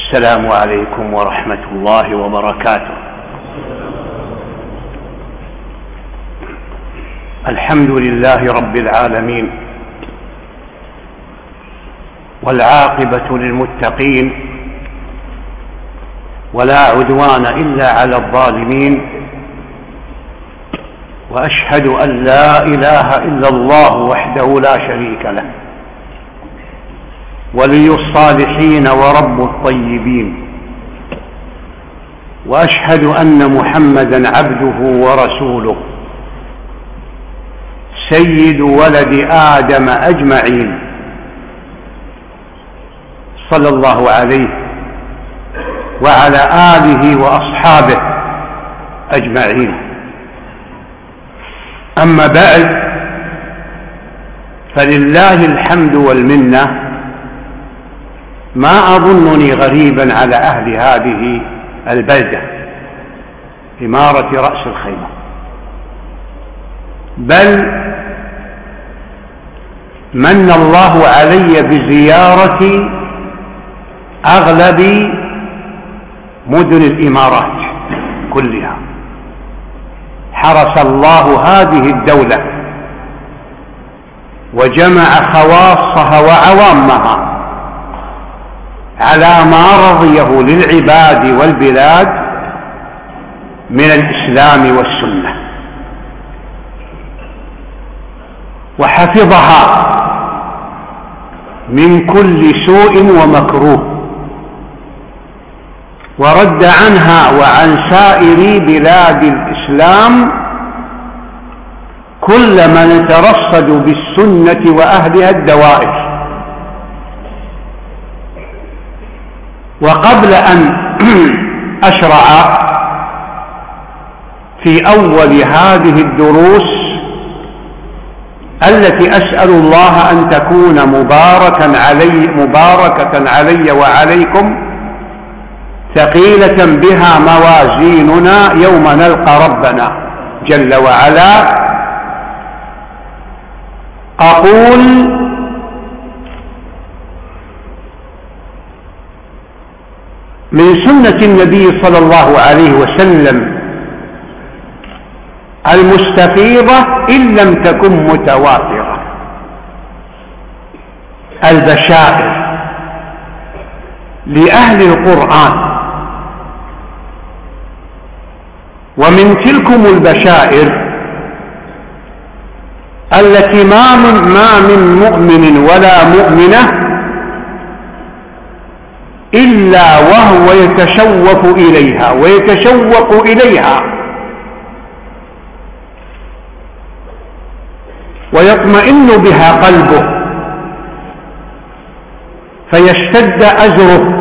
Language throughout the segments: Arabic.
السلام عليكم ورحمة الله وبركاته. الحمد لله رب العالمين، والعاقبة للمتقين، ولا عدوان إلا على الظالمين، وأشهد أن لا إله إلا الله وحده لا شريك له، ولي الصالحين ورب الطيبين، وأشهد أن محمدًا عبده ورسوله سيد ولد آدم أجمعين، صلى الله عليه وعلى آله وأصحابه أجمعين. أما بعد، فلله الحمد والمنة. ما أظنني غريبا على أهل هذه البلدة إمارة رأس الخيمة، بل من الله علي بزيارة أغلب مدن الإمارات كلها. حرس الله هذه الدولة وجمع خواصها وعوامها على ما رضيه للعباد والبلاد من الإسلام والسنة، وحفظها من كل سوء ومكروه، ورد عنها وعن سائر بلاد الإسلام كل من ترصد بالسنة وأهلها الدوائر. وقبل أن أشرع في أول هذه الدروس التي أسأل الله أن تكون مباركة علي وعليكم، ثقيلة بها موازيننا يوم نلقى ربنا جل وعلا، أقول: من سنة النبي صلى الله عليه وسلم المستفيضة إن لم تكن متواترة البشائر لأهل القرآن. ومن تلكم البشائر التي ما من مؤمن ولا مؤمنة إلا وهو يتشوف إليها ويتشوق إليها ويطمئن بها قلبه، فيشتد أزره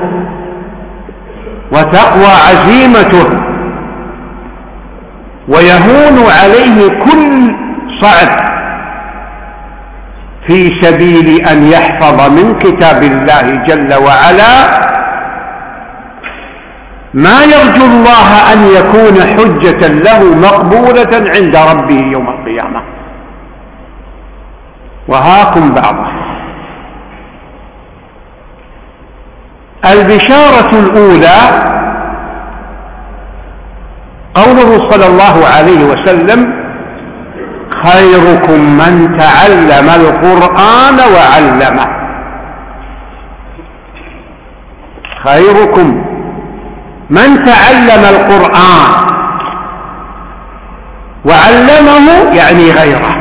وتقوى عزيمته، ويهون عليه كل صعب في سبيل أن يحفظ من كتاب الله جل وعلا ما يرجو الله أن يكون حجة له مقبولة عند ربه يوم القيامة. وهاكم بعضها. البشارة الأولى قوله صلى الله عليه وسلم: خيركم من تعلم القرآن وعلمه. خيركم من تعلم القرآن وعلمه، يعني غيره.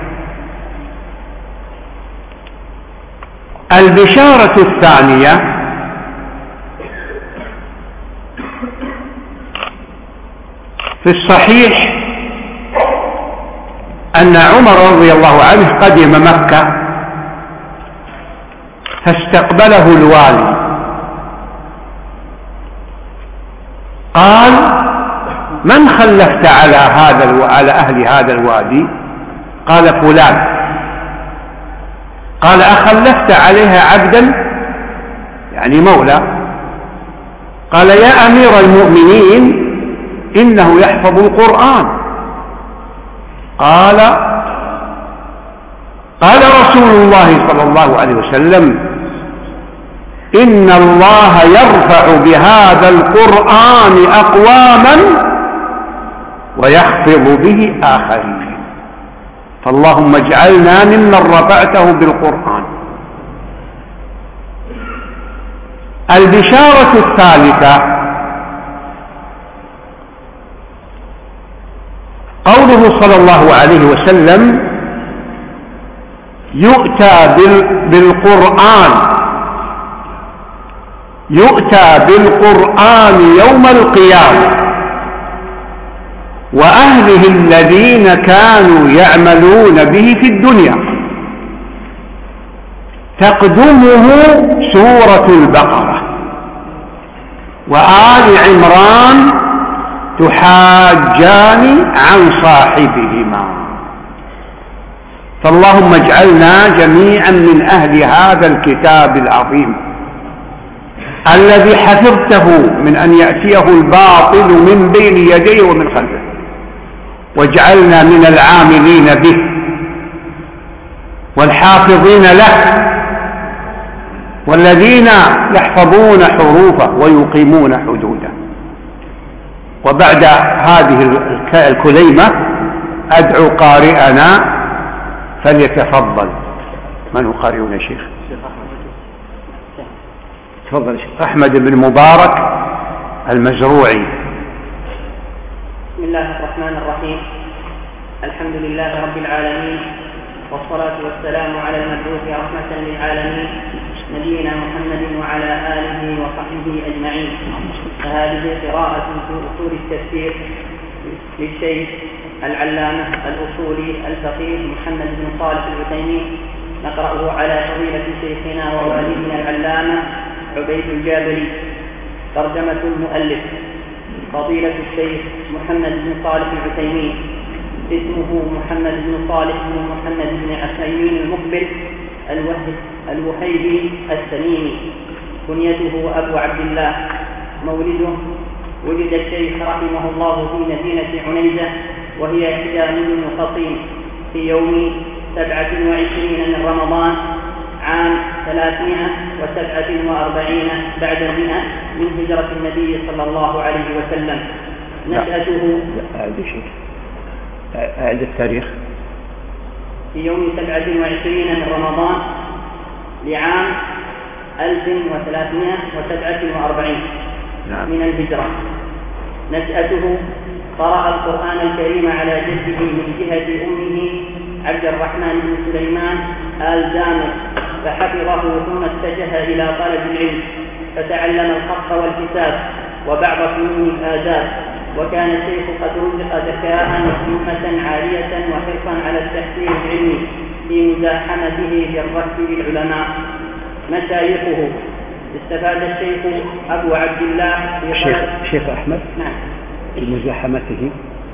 البشارة الثانية في الصحيح أن عمر رضي الله عنه قدم مكة فاستقبله الوالي، قال: من خلفت على أهل هذا الوادي؟ قال: فلان. قال: أخلفت عليها عبدا، يعني مولى؟ قال: يا أمير المؤمنين، إنه يحفظ القرآن. قال رسول الله صلى الله عليه وسلم: إن الله يرفع بهذا القرآن أقواما ويخفض به آخرين. فاللهم اجعلنا ممن رفعته بالقرآن. البشارة الثالثة قوله صلى الله عليه وسلم: يؤتى بالقرآن يوم القيامة وأهله الذين كانوا يعملون به في الدنيا، تقدمه سورة البقرة وآل عمران تحاجان عن صاحبهما. فاللهم اجعلنا جميعا من أهل هذا الكتاب العظيم الذي حفظته من أن يأتيه الباطل من بين يديه ومن خلفه، واجعلنا من العاملين به والحافظين له والذين يحفظون حروفه ويقيمون حدوده. وبعد هذه الكليمة أدعو قارئنا فليتفضل. من هو قارئنا شيخ؟ تفضل شيخ أحمد بن مبارك المزروعي. بسم الله الرحمن الرحيم. الحمد لله رب العالمين، والصلاة والسلام على المبعوث رحمة للعالمين نبينا محمد وعلى آله وصحبه أجمعين. فهذه قراءة في أصول التفسير للشيخ العلامة الأصولي الفقيه محمد بن صالح العثيمين، نقرأه على فضيلة شيخنا ووالدنا العلامة عبيد الجابري. ترجمة المؤلف: فضيلة الشيخ محمد بن صالح العثيمين، اسمه محمد بن صالح بن محمد بن عثيمين المقبل الوهيبي التميمي، كنيته أبو عبد الله. مولده: ولد الشيخ رحمه الله في مدينة عنيزة وهي إحدى مدن القصيم في يوم 27 من رمضان عام 347 بعد 100 من هجرة النبي صلى الله عليه وسلم. نشأته أعد التاريخ. في يوم 27 من رمضان لعام 1347 من الهجرة. نشأته: قرأ القرآن الكريم على جده من جهة أمه عبد الرحمن بن سليمان آل زامر، فحفظه ثم اتجه إلى طلب العلم، فتعلم الخط والكتاب وبعض فنون الآداب. وكان الشيخ قد رزق ذكاء وحكمة عالية وحرصا على التحصيل العلمي في مزاحمته بالركب للعلماء. مشايخه: استفاد الشيخ أبو عبد الله شيخ أحمد. نعم. في مزاحمته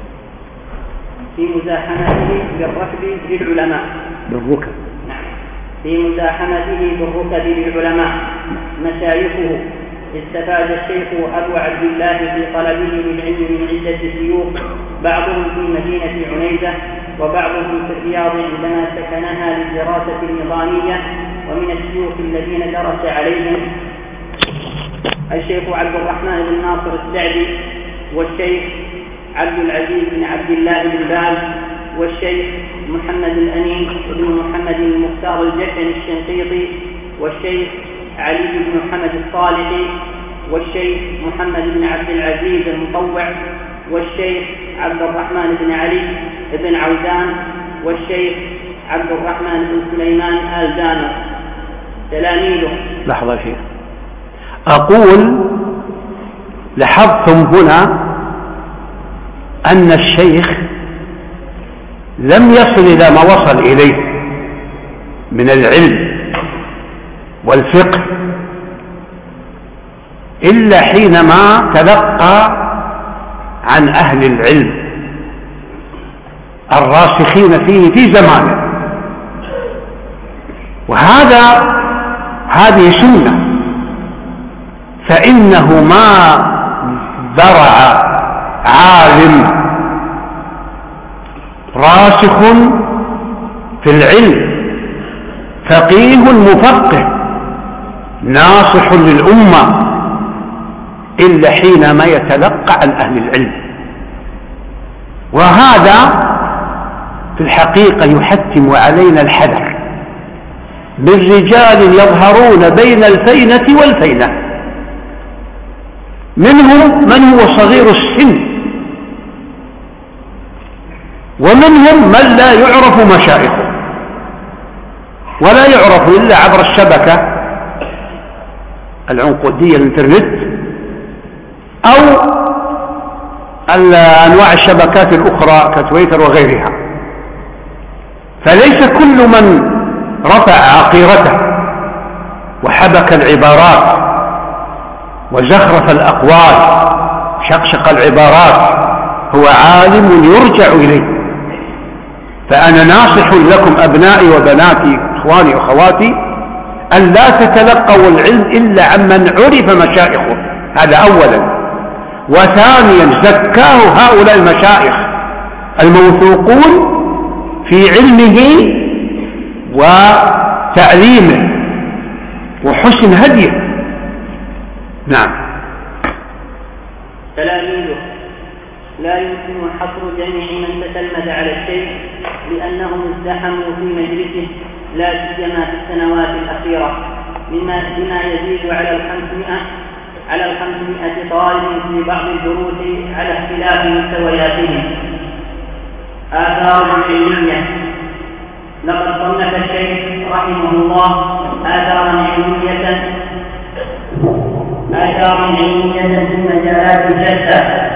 بالركب للعلماء. بالركب. نعم. في مزاحمته بالركب للعلماء. مشايخه: استفاد الشيخ أبو عبد الله في طلبه للعلم من عدة شيوخ، بعضهم في مدينة عنيزة وبعضهم في الرياض عندما سكنها للدراسة النظامية. ومن الشيوخ الذين درس عليهم الشيخ عبد الرحمن بن ناصر السعدي، والشيخ عبد العزيز بن عبد الله بن باز، والشيخ محمد الأمين بن محمد المختار الجحني الشنقيطي، والشيخ علي بن محمد الصالحي، والشيخ محمد بن عبد العزيز المطوع، والشيخ عبد الرحمن بن علي بن عودان، والشيخ عبد الرحمن بن سليمان آل زامر. تلاميذه. لحظة شيخ، أقول لاحظتم هنا أن الشيخ لم يصل إلى ما وصل إليه من العلم والفقه إلا حينما تلقى عن أهل العلم الراسخين فيه في زمانه. هذه سنة، فإنه ما درع عالم راسخ في العلم فقيه مفقه ناصح للأمة إلا حينما يتلقى عن أهل العلم. وهذا في الحقيقة يحتم علينا الحذر من رجال يظهرون بين الفينة والفينة، منهم من هو صغير السن، ومنهم من لا يعرف مشايخه ولا يعرف إلا عبر الشبكة العنقودية الإنترنت أو أنواع الشبكات الأخرى كتويتر وغيرها. فليس كل من رفع عقيرته وحبك العبارات وزخرف الأقوال شقشق العبارات هو عالم يرجع إليه. فأنا ناصح لكم أبنائي وبناتي إخواني وأخواتي أن لا تتلقوا العلم إلا عمن عرف مشايخه، هذا أولا. وثانيا زكاه هؤلاء المشايخ الموثوقون في علمه وتعليمه وحسن هديه. نعم. تلاميذه لا يمكن حصر جميع من تتلمذ على الشيخ لأنهم ازدحموا في مجلسه لا سيما في السنوات الأخيرة بما يزيد على 500 طالب في بعض الدروس على اختلاف مستوياتهم. آثار علمية. لقد صنف الشيخ رحمه الله آثارا علمية في مجالات شتى،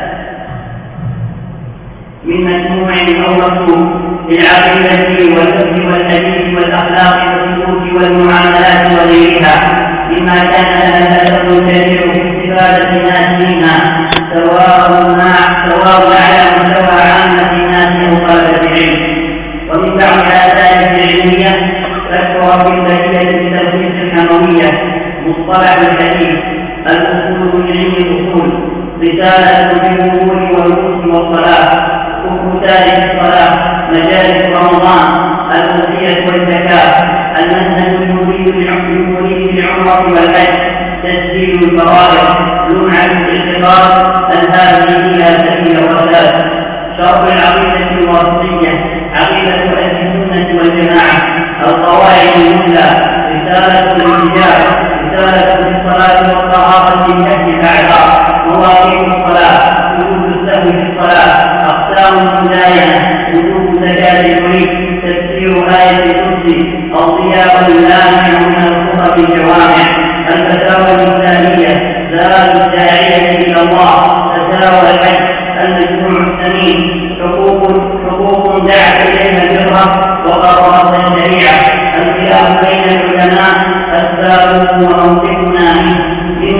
من مسموع أو مكتوب للعقيدة والفقه والحديث والأخلاق والسلوك والمعاملات وغيرها، مما كان لها أثر كبير في استفادة الناس منها، سواء على مستوى عامة الناس أو طلبة العلم. ومن بعض آثاره العلمية ذكر في البديهة التلخيص الحموية مصطلح الحديث، الأصول من علم الأصول، رسالة في الوضوء والغسل والصلاة، حكم تارك الصلاة، مجالس رمضان، الأضحية والزكاة، المنهج المريد بالعمرة والحج، تسجيل الفرائض، لمعة الاعتقاد، هذه فيها سبيل الرشاد. شرح العقيدة الواسطية، عقيدة أهل السنة والجماعة، القواعد المثلى، رسالة الحجاب، رسالة في الصلاة والطهارة من أهل الأعذار، مواقيت الصلاة، سجود السهو في الصلاة، أقسام المداينة، وجوب زكاة المريد، تفسير آية الكرسي، الضياء اللامع من الخطب الجوامع، الفتاوى الإسلامية، زاد الداعية إلى الله، فتاوى الحج، المجموع الثمين، حقوق دعت إليها الفقه وقرارات الشريعة، الخلاف بين العلماء، أسبابه وموقفنا من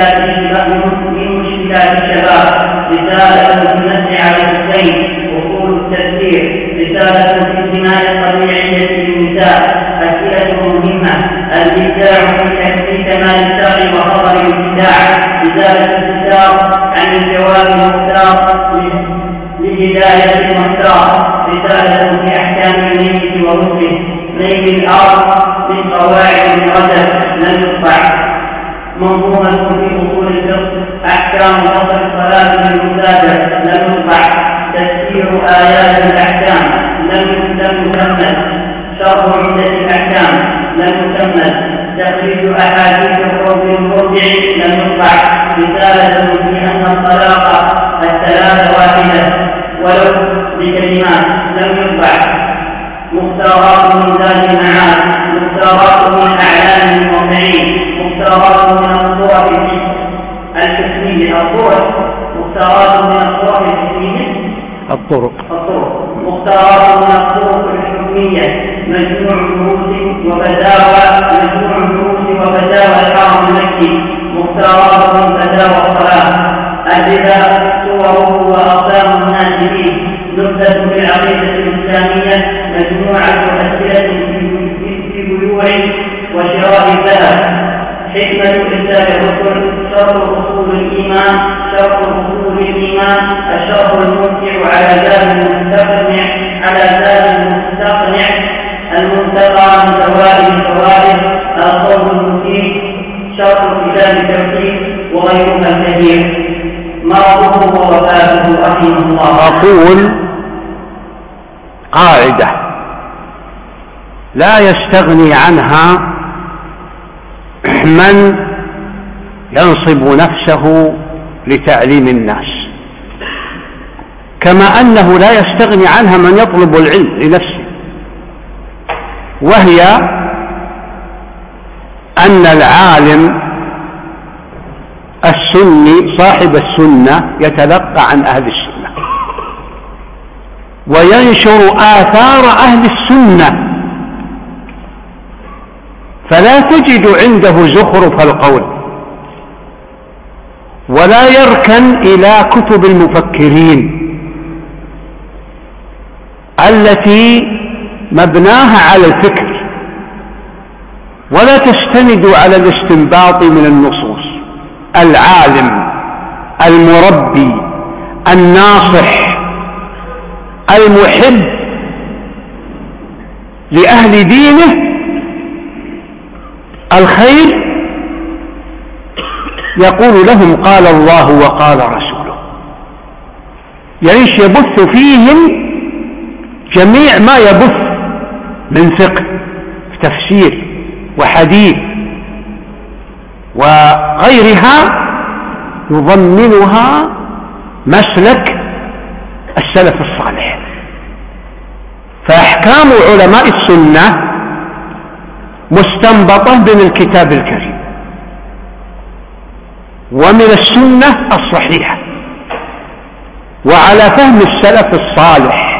مشكلات الشباب، رسالة في المسح على الحسين، أصول التفسير، رسالة في الحماية الطبيعية للنساء، أسئلة مهمة، الإبداع في كمال الشرع وخطر الابتداع، رسالة الستار عن الجواب المختار لهداية المختار، رسالة في أحكام الميت ورسله، نيل الأرض من قواعد الرجل لم يقطع، منظومة في أصول الفقه، أحكام قصر الصلاة للمسافر لم يقطع، تفسير آيات الأحكام لم يكمل، شرح عمدة الأحكام لم يكمل، تخريج أحاديث الرب المرجع لم يقطع، رسالة في أن الطلاق الثلاث واحدة ولو بكلمات لم يقطع، مختارات من زاد المعاد، مختارات من أعلام الموقعين، مختارات من الصور الحكمية، مختارات من الصور الحكمية، الطرق، مختارات من الطرق الحكمية، مجموع دروس وفتاوى الحرم المكي، مختارات من فتاوى الصلاة، الربا صوره وأقسام الناس فيه، نبذة في العقيدة الإسلامية، مجموعة أسئلة في بيوع وشراء الذهب، حكمة إرسال الرسل، شرح أصول الإيمان، الشرح الممتع على زاد المستقنع، المنتقى من زوائد الفوائد، القول المفيد، وغيرها كثير، مرضه ووفاته رحمه الله. أقول قاعدة لا يستغني عنها من ينصب نفسه لتعليم الناس، كما أنه لا يستغني عنها من يطلب العلم لنفسه، وهي أن العالم السني صاحب السنة يتلقى عن أهل السنة وينشر آثار أهل السنة، فلا تجد عنده زخرف القول، ولا يركن إلى كتب المفكرين التي مبناها على الفكر، ولا تستند على الاستنباط من النصوص. العالم المربي الناصح المحب لأهل دينه الخير يقول لهم قال الله وقال رسوله، يعيش يبث فيهم جميع ما يبث من فقه تفسير وحديث وغيرها، يضمنها مسلك السلف الصالح. فأحكام علماء السنة مستنبطة من الكتاب الكريم ومن السنة الصحيحة وعلى فهم السلف الصالح،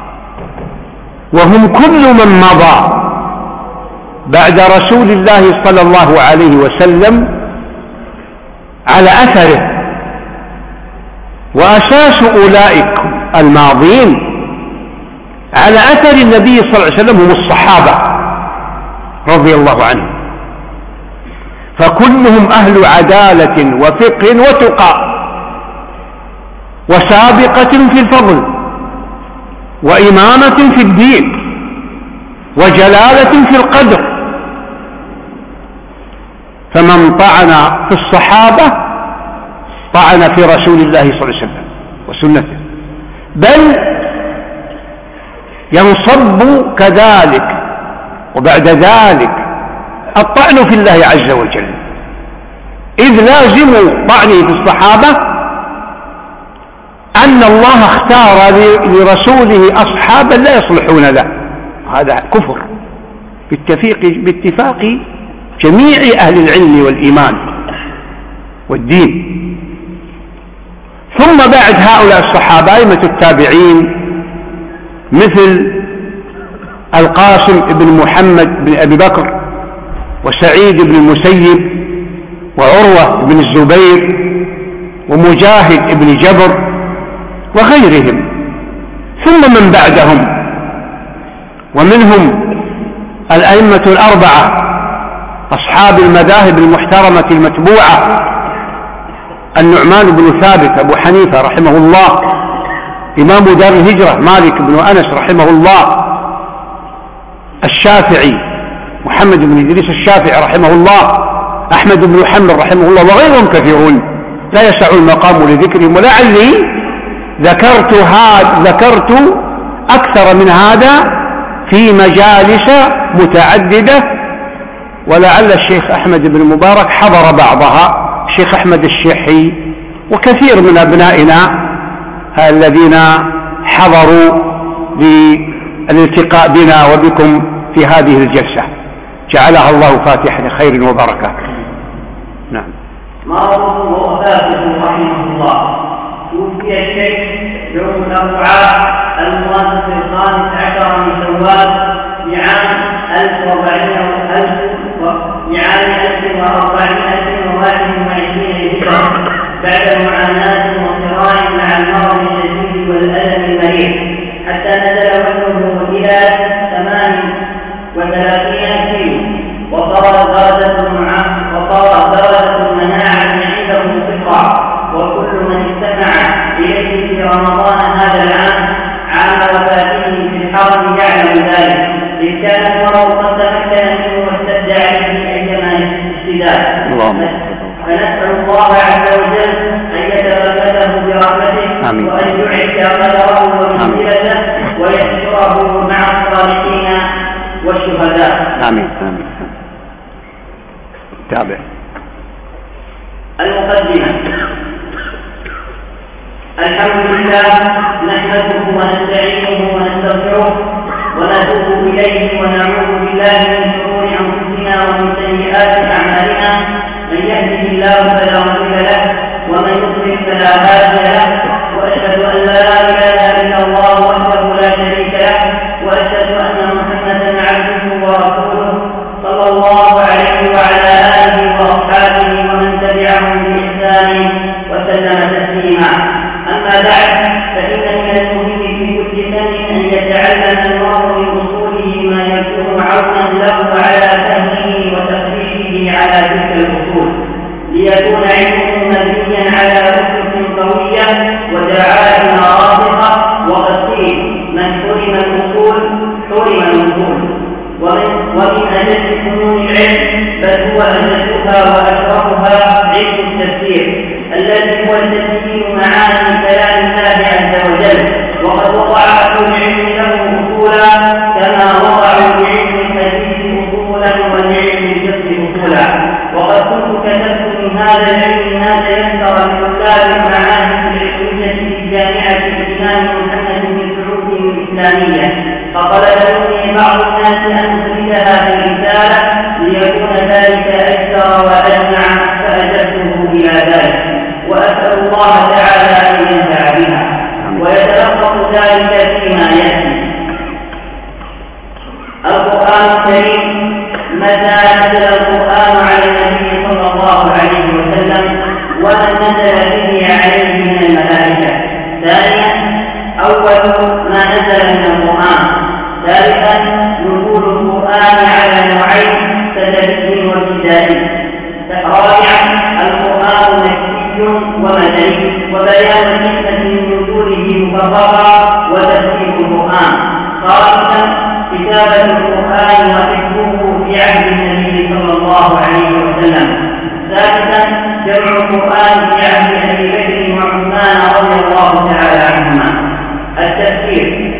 وهم كل من مضى بعد رسول الله صلى الله عليه وسلم على أثره. وأساس أولئك الماضين على أثر النبي صلى الله عليه وسلم هم الصحابة رضي الله عنهم، فكلهم أهل عدالة وفقه وتقى وسابقة في الفضل وإمامة في الدين وجلالة في القدر. فمن طعن في الصحابة طعن في رسول الله صلى الله عليه وسلم وسنته، بل ينصب كذلك وبعد ذلك الطعن في الله عز وجل، إذ لازم طعنه في الصحابة أن الله اختار لرسوله أصحابا لا يصلحون له، هذا كفر باتفاق جميع أهل العلم والإيمان والدين. ثم بعد هؤلاء الصحابة أئمة التابعين مثل القاسم بن محمد بن أبي بكر وسعيد بن المسيب وعروة بن الزبير ومجاهد بن جبر وغيرهم، ثم من بعدهم، ومنهم الأئمة الأربعة أصحاب المذاهب المحترمة المتبوعة: النعمان بن ثابت أبو حنيفة رحمه الله، إمام دار الهجرة مالك بن أنس رحمه الله، الشافعي محمد بن إدريس الشافعي رحمه الله، أحمد بن محمد رحمه الله، وغيرهم كثيرون لا يسع المقام لذكرهم، ولعلي ذكرت أكثر من هذا في مجالس متعددة، ولعل الشيخ أحمد بن مبارك حضر بعضها، الشيخ أحمد الشيحي وكثير من أبنائنا الذين حضروا للالتقاء بنا وبكم في هذه الجلسة، جعلها الله فاتحة خير وبركة. نعم. مرضه ووفاته رحمه الله. توفي الشيخ يوم الأربعاء الموافق 15 من شوال بعام 1421 هجرة، بعد معاناة وصراع مع المرض الشديد والألم المريض، حتى نزل وزنه إلى 38 كيلو، وصارت درجة المناعة عنده صفرا. وكل من استمع إليه في رمضان هذا العام عام وفاته في الحرم يعلم ذلك، إذ كان المرض قد تمكن منه واشتد عليه أيما اشتداد. فنسأل الله وأن يعد قدره ومنزلته ويحشره مع الصالحين والشهداء. آمين. آمين. تابع. المقدمة. الحمد لله نحمده ونستعينه ونستغفره ونتوب إليه ونعوذ بالله من شرور أنفسنا ومن سيئات أعمالنا، من يهده الله فلا مضل له ومن يضلل فلا هادي له، وأشهد أن لا إله إلا الله وحده لا شريك له، وأشهد أن محمدا عبده ورسوله صلى الله عليه وعلى آله وأصحابه ومن تبعهم بإحسان وسلم تسليما. أما بعد، فإن من المهم في كل سن أن يتعلم المرء من أصوله ما يكون عونا له على فهمه وتطبيقه على تلك الأصول، ليكون علمه مبنيا على أسس قوية ودعائم راسخة. وقد قيل: من حرم الأصول حرم الوصول. ومن أجل فنون العلم، بل هو أجلها وأشرفها، علم التفسير الذي هو تسجيل معاني كلام الله عز وجل. وقد وضع أهل العلم له أصولا كما وضعوا لعلم الحديث أصولا ولعلم الفقه أصولا. وقد كنت كتبت من هذا العلم ما تيسر لطلاب المعاهد العلمية في جامعة الإمام محمد بن سعود الإسلامية، فطلب مني بعض الناس أن أفردها في رسالة ليكون ذلك أيسر وأجمع، فأجبته إلى ذلك، وأسأل الله تعالى أن ينفع بها. ويتلخص ذلك فيما يأتي: القرآن الكريم. متى نزل القرآن على النبي صلى الله عليه وسلم ومن نزل به عليه من الملائكة. ثانيا، أول ما نزل من القرآن. ثالثا، نزول القرآن على نوعين: سلبي وابتدائي. رابعا، القرآن مكي ومدني، وبيان الحكمة من نزوله مفرقا وتفسير القرآن. خامسا، كتابة القرآن وحفظه في عهد النبي صلى الله عليه وسلم. سادسا، جمع القرآن في عهد أبي بكر وعثمان رضي الله تعالى عنهما. التفسير.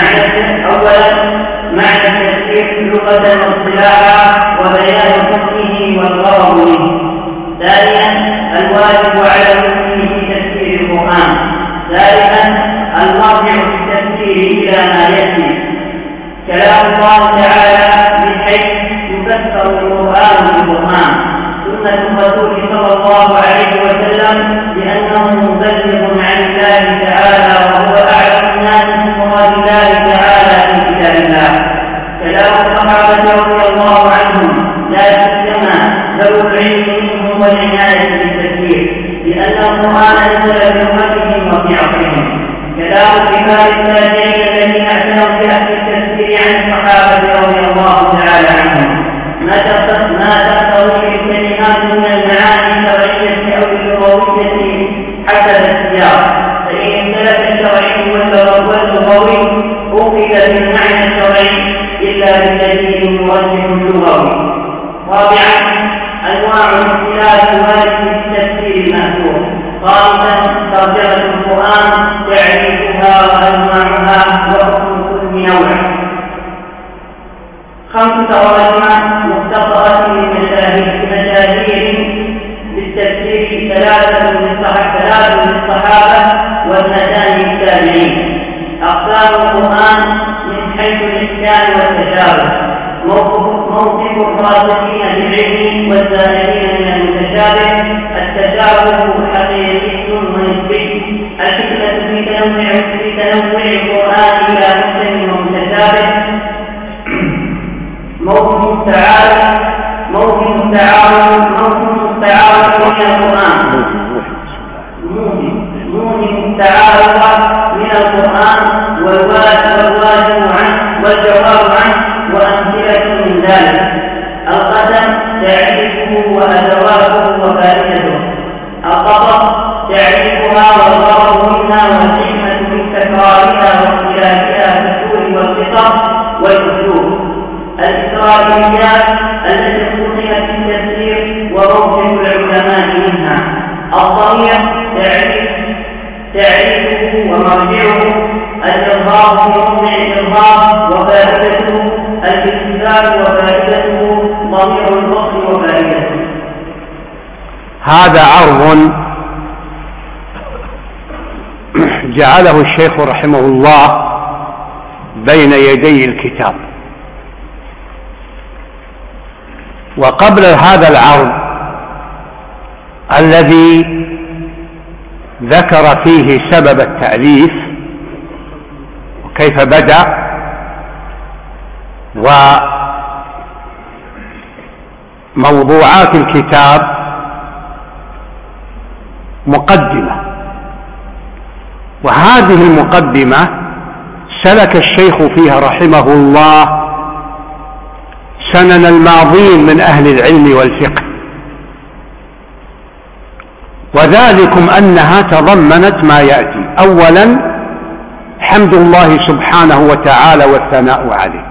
أولا، معنى التفسير لغة واصطلاحا وبيان حكمه والغرض منه. ثانيا، الواجب على المسلم في تفسير القرآن. ثالثا، المرجع في التفسير إلى ما يأتي: كلام الله تعالى بحيث يفسر القرآن بالقرآن، سنة الرسول صلى الله عليه وسلم لأنه مبلغ عن الله تعالى وهو أعلم الناس بمراد الله تعالى في كتاب الله. كلام الصحابة رضي الله عنهم، لا سيما ذوي العلم منهم والعناية بالتفسير، لأن القرآن نزل بلغتهم وفي عصرهم. كلام كبار التابعين الذين اعتنوا بأهل التفسير عن الصحابة رضي الله تعالى عنهم، ما تقتضي الكلمات من المعاني الشرعية أو اللغوية حسب السياق، فإن اختلف الشرعي واللغوي أخذ بالمعنى الشرعي إلا بالدليل المرجح اللغوي. رابعا، أنواع الاختلاف الوارد في التفسير المأثور. خامسا، ترجمة القرآن، تعريفها وأنواعها وحكم كل نوع. 5 تراجم مختصرة للمشاهير بالتفسير: 3 للصحابة و2 للتابعين. أقسام القرآن من حيث الإحكام والتشابه: موقف الراسخين بالعلم والزائرين من المتشابه. التشابه حقيقي ونسبي. الحكمة في تنوع القرآن إلى محكم ومتشابه. موقف التعارض من القرآن. موجب التعارض من القرآن والواجب عنه والجواب عنه وأمثلة من ذلك. القسم، تعريفه وأدواته وفائدته. القصص، تعريفها والغرض منها والحكمة من تكرارها واختلافها في الطول والقصص والأسلوب. الإسرائيليات التي اختلفت في التفسير وموقف العلماء منها. الضمير، تعريفه مرجعه الإظهار في موضع الإظهار وفائدته الاستدلال وفائدته ضمير الفصل وفائدته. هذا عرض جعله الشيخ رحمه الله بين يدي الكتاب. وقبل هذا العرض الذي ذكر فيه سبب التأليف وكيف بدأ وموضوعات الكتاب، مقدمة، وهذه المقدمة سلك الشيخ فيها رحمه الله سنن الماضين من أهل العلم والفقه، وذلكم أنها تضمنت ما يأتي: أولا حمد الله سبحانه وتعالى والثناء عليه،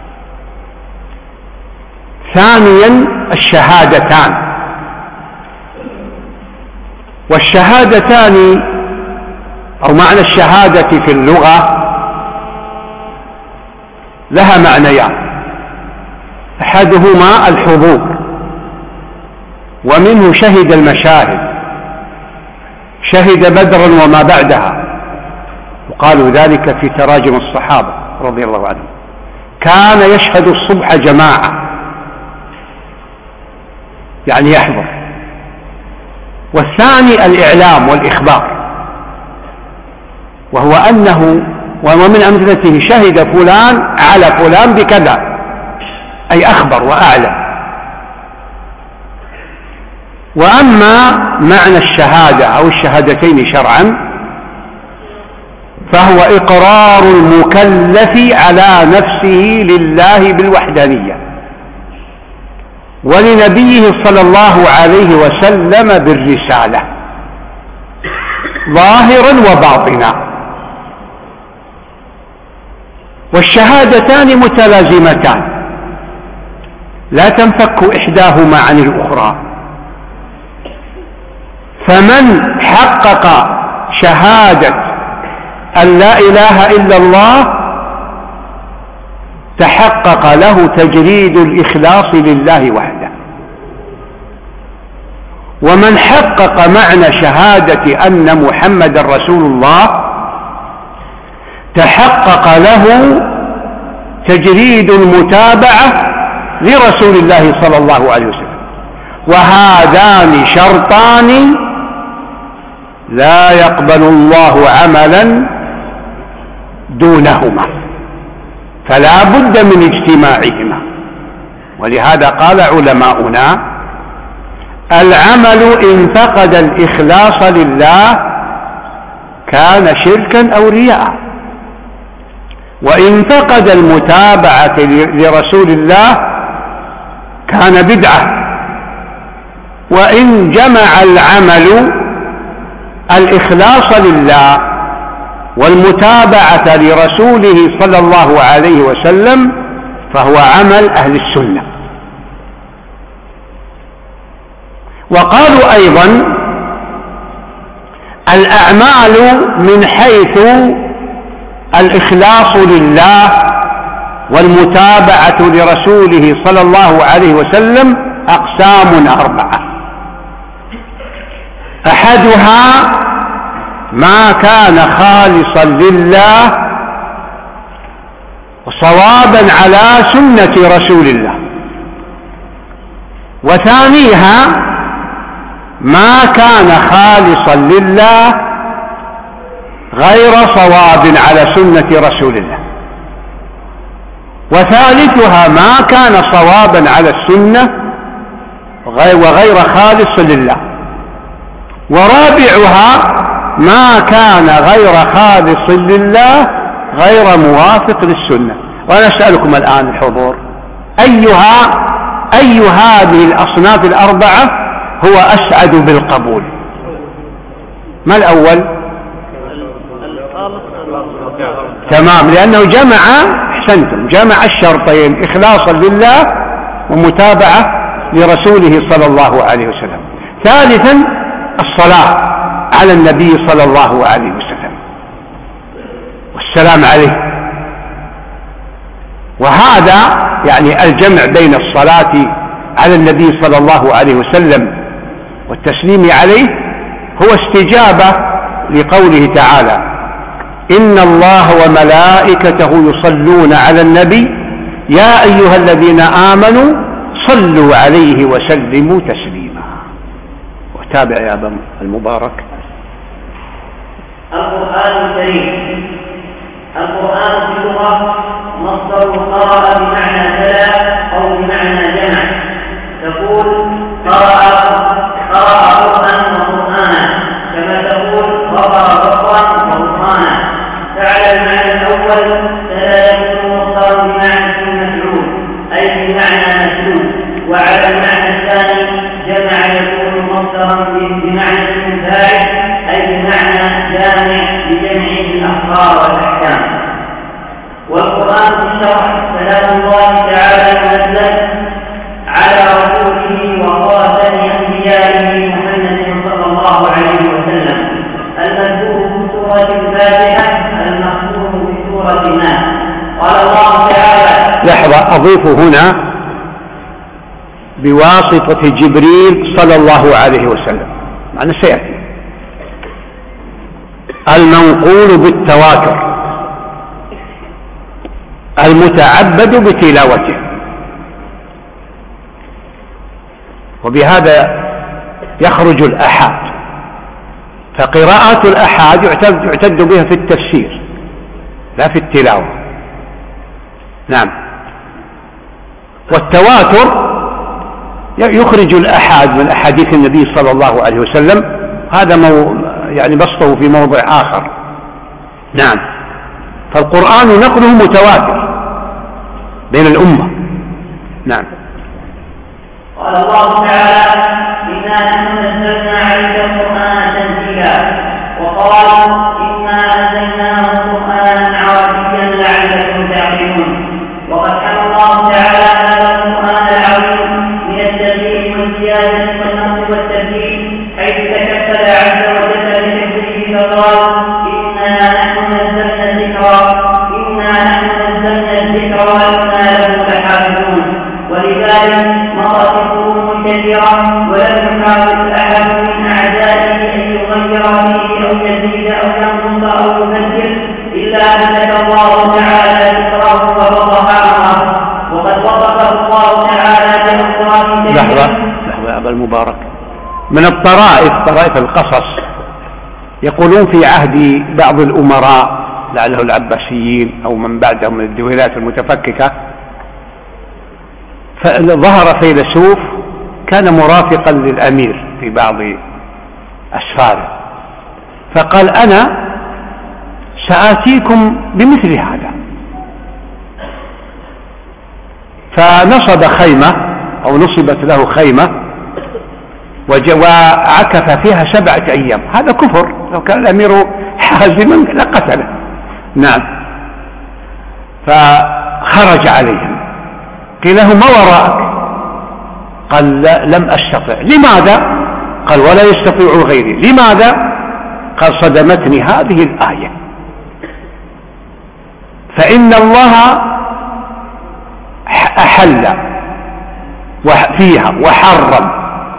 ثانيا الشهادتان، والشهادتان أو معنى الشهادة في اللغة لها معنيان: أحدهما الحضور، ومنه شهد المشاهد، شهد بدرا وما بعدها، وقالوا ذلك في تراجم الصحابة رضي الله عنهم، كان يشهد الصبح جماعة يعني يحضر. والثاني الإعلام والإخبار، وهو أنه ومن أمثلته شهد فلان على فلان بكذا، أي أخبر وأعلم. وأما معنى الشهادة أو الشهادتين شرعا فهو إقرار المكلف على نفسه لله بالوحدانية ولنبيه صلى الله عليه وسلم بالرسالة ظاهرا وباطنا. والشهادتان متلازمتان لا تنفك إحداهما عن الأخرى، فمن حقق شهادة أن لا إله إلا الله تحقق له تجريد الإخلاص لله وحده، ومن حقق معنى شهادة أن محمد رسول الله تحقق له تجريد المتابعة لرسول الله صلى الله عليه وسلم. وهذان شرطان لا يقبل الله عملا دونهما، فلا بد من اجتماعهما. ولهذا قال علماؤنا: العمل إن فقد الإخلاص لله كان شركا أو رياء، وإن فقد المتابعة لرسول الله كان بدعة، وإن جمع العمل الإخلاص لله والمتابعة لرسوله صلى الله عليه وسلم فهو عمل أهل السنة. وقالوا أيضا: الأعمال من حيث الإخلاص لله والمتابعة لرسوله صلى الله عليه وسلم أقسام 4: أحدها ما كان خالصا لله وصوابا على سنة رسول الله، وثانيها ما كان خالصا لله غير صواب على سنة رسول الله، وثالثها ما كان صوابا على السنة وغير خالص لله، ورابعها ما كان غير خالص لله غير موافق للسنة. وأنا أسألكم الآن الحضور: أي هذه الأصناف 4 هو أسعد بالقبول؟ ما الأول؟ تمام، لأنه أحسنتم، جمع الشرطين: إخلاصا لله ومتابعة لرسوله صلى الله عليه وسلم. ثالثا الصلاة على النبي صلى الله عليه وسلم. والسلام عليه. وهذا يعني الجمع بين الصلاة على النبي صلى الله عليه وسلم والتسليم عليه هو استجابة لقوله تعالى: إن الله وملائكته يصلون على النبي يا أيها الذين آمنوا صلوا عليه وسلموا تسليما. وتابع يا أبا المبارك. القرآن الكريم. القرآن في اللغة مصدر قرأ بمعنى تلا أو بمعنى جمع. تقول قرأ قرآنا وقرآنا، كما تقول غفر غفرا وغفرانا. فعلى المعنى الأول تلا يكون مصدر بمعنى مفعول أي بمعنى مسلول، وعلى المعنى الثاني جمع يكون مصدرا بمعنى فاعل أي بمعنى جامع بجمع الأخبار والأحكام. والقرآن في الشرع كلام الله تعالى منزل على رسوله وخاتم أنبيائه محمد صلى الله عليه وسلم، المذكور في سورة الفاتحة المخصوص في سورة الناس. قال الله تعالى: لحظة، أضيف هنا بواسطة جبريل صلى الله عليه وسلم، معنى سيأتي المنقول بالتواتر المتعبد بتلاوته. وبهذا يخرج الأحاد، فقراءة الأحاد يعتد بها في التفسير لا في التلاوة. نعم. والتواتر يخرج الأحاد من أحاديث النبي صلى الله عليه وسلم، هذا يعني بسطه في موضع آخر. نعم. فالقرآن نقله متواتر بين الأمة. نعم. قال الله تعالى: إنا نحن نزلنا عليك القرآن تنزيلا، وقال: إنا أنزلناه قرآنا عربيا لعلكم تعقلون. وقد حمى الله تعالى هذا القرآن العظيم من التغيير والزيادة والنقص والتبديل، حيث تكفل عز وجل بتكفيره فقال: إنا نحن نزلنا الذكر وإنا له لحافظون. ولذلك مضت قرون كثيرة ولم يحاول أحد من أعدائه أن يغير فيه أو يزيد أو ينقص أو يبدل، إلا أنزل الله تعالى ذكره ووضح أمره. وقد وصفه الله تعالى بأوصاف كثيرة. لحظة يا أبا المبارك، من طرائف القصص يقولون في عهد بعض الأمراء لعله العباسيين أو من بعدهم من الدولات المتفككة، فظهر فيلسوف كان مرافقا للأمير في بعض أسفاره، فقال: أنا سآتيكم بمثل هذا. فنصب خيمة أو نصبت له خيمة وعكف فيها 7 أيام. هذا كفر، لو كان الأمير حازما لقتله. نعم. فخرج عليهم، قيل له: ما وراءك؟ قال: لم أستطع. لماذا؟ قال: ولا يستطيع غيري. لماذا؟ قال: صدمتني هذه الآية: فإن الله أحل فيها وحرم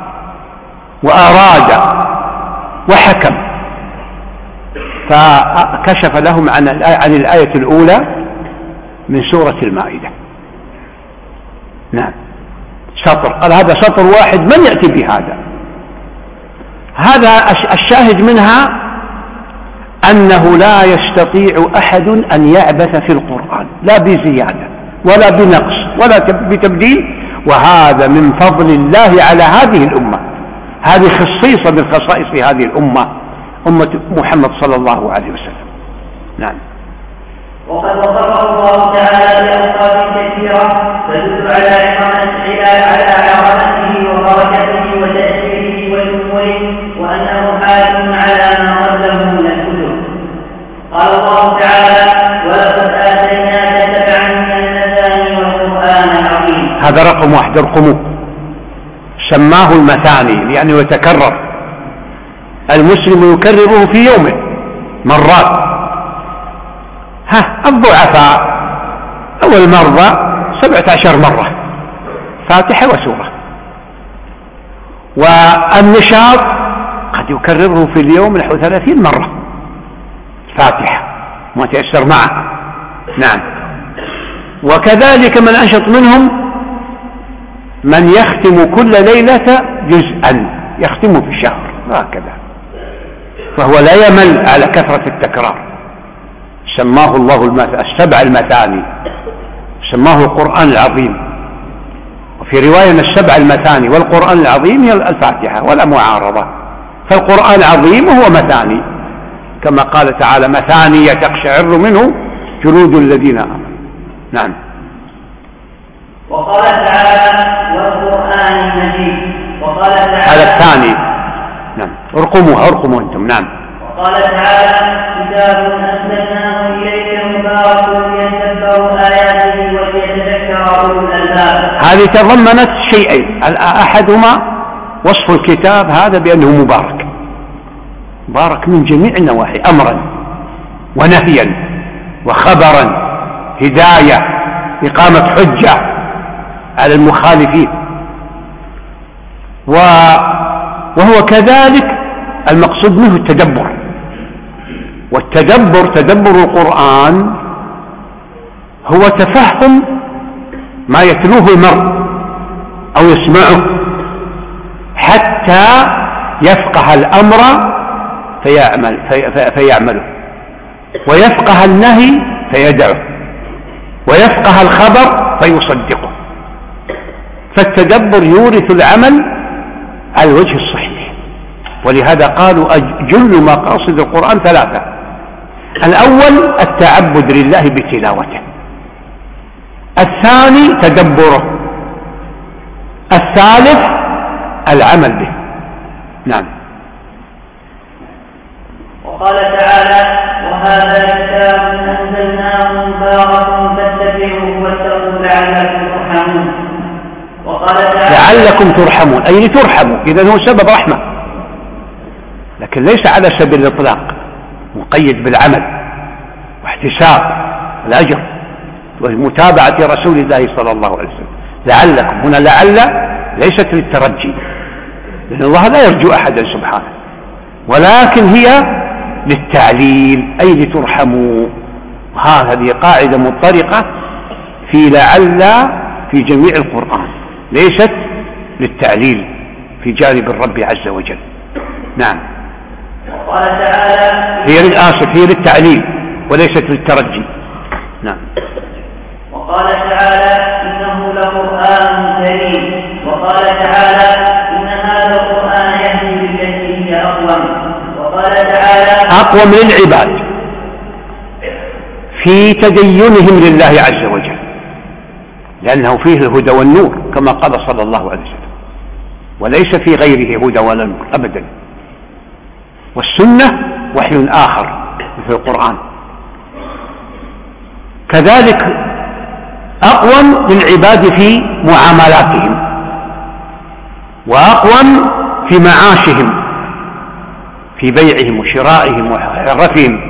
وأراد وحكم. فكشف لهم عن الآية الأولى من سورة المائدة. نعم. سطر، قال: هذا سطر واحد، من يأتي بهذا؟ هذا الشاهد منها أنه لا يستطيع أحد أن يعبث في القرآن، لا بزيادة ولا بنقص ولا بتبديل. وهذا من فضل الله على هذه الأمة، هذه خصيصة من خصائص هذه الأمة، أمة محمد صلى الله عليه وسلم. نعم. وقد وصفه الله تعالى بأوصاف كثيرة تدل على عظمته وبركته وتأثيره ونفوذه، وأنه حاكم على ما قبله من الكتب. قال الله تعالى: ولقد آتيناك 7 من المثاني والقرآن العظيم. هذا رقم 1، ارقموه. سماه المثاني لأنه يتكرر، المسلم يكرره في يومه مرات. الضعفاء أو المرضى 17 مرة فاتحة وسورة. والنشاط قد يكرره في اليوم نحو 30 مرة فاتحة ما تيسر معه. نعم. وكذلك من أنشط منهم من يختم كل ليلة جزءا يختم في شهر هكذا، فهو لا يمل على كثرة التكرار. سماه الله 7 المثاني، سماه القرآن العظيم. وفي رواية أن 7 المثاني والقرآن العظيم هي الفاتحة ولا معارضة، فالقرآن العظيم هو مثاني كما قال تعالى مثاني تقشعر منه جلود الذين آمنوا. نعم. وقال تعالى والقرآن المجيد. وقال تعالى هذا الثاني. نعم. ارقموا أنتم. نعم. وقال تعالى كتاب أنزلناه إليك مبارك ليدبروا آياته وليتذكر أولو الألباب. هذه تضمنت شيئين، أحدهما وصف الكتاب هذا بأنه مبارك، مبارك من جميع النواحي، أمرا ونهيا وخبرا، هداية، إقامة حجة على المخالفين. وهو كذلك المقصود منه التدبر، والتدبر تدبر القرآن هو تفهم ما يتلوه المرء أو يسمعه حتى يفقه الأمر فيعمله، ويفقه النهي فيدعه، ويفقه الخبر فيصدقه. فالتدبر يورث العمل على الوجه الصحيح. ولهذا قالوا جل مقاصد القرآن 3: الأول التعبد لله بتلاوته، الثاني تدبره، الثالث العمل به. نعم. وقال تعالى وهذا كتاب أنزلناه مبارك فاتبعوه واتقوا لعلكم ترحمون. وقال تعالى لعلكم ترحمون أي لترحموا، إذن هو سبب رحمة، لكن ليس على سبيل الإطلاق، مقيد بالعمل واحتساب الأجر ومتابعة رسول الله صلى الله عليه وسلم. لعلكم هنا لعل ليست للترجي، لأن الله لا يرجو أحدا سبحانه، ولكن هي للتعليل أي لترحموا. هذه قاعدة مضطرقة في لعل في جميع القرآن، ليست للتعليل في جانب الرب عز وجل. نعم. وقال تعالى هي للتعليل وليست للترجي. نعم. وقال تعالى إنه لقرآن كريم. وقال تعالى إن هذا القرآن يهدي بالتي هي أقوم. وقال تعالى أقوم للعباد في تدينهم لله عز وجل، لأنه فيه الهدى والنور كما قال صلى الله عليه وسلم، وليس في غيره هدى ولا نور أبدا. والسنة وحي آخر مثل القرآن. كذلك أقوم للعباد في معاملاتهم، وأقوم في معاشهم في بيعهم وشرائهم وحرفهم،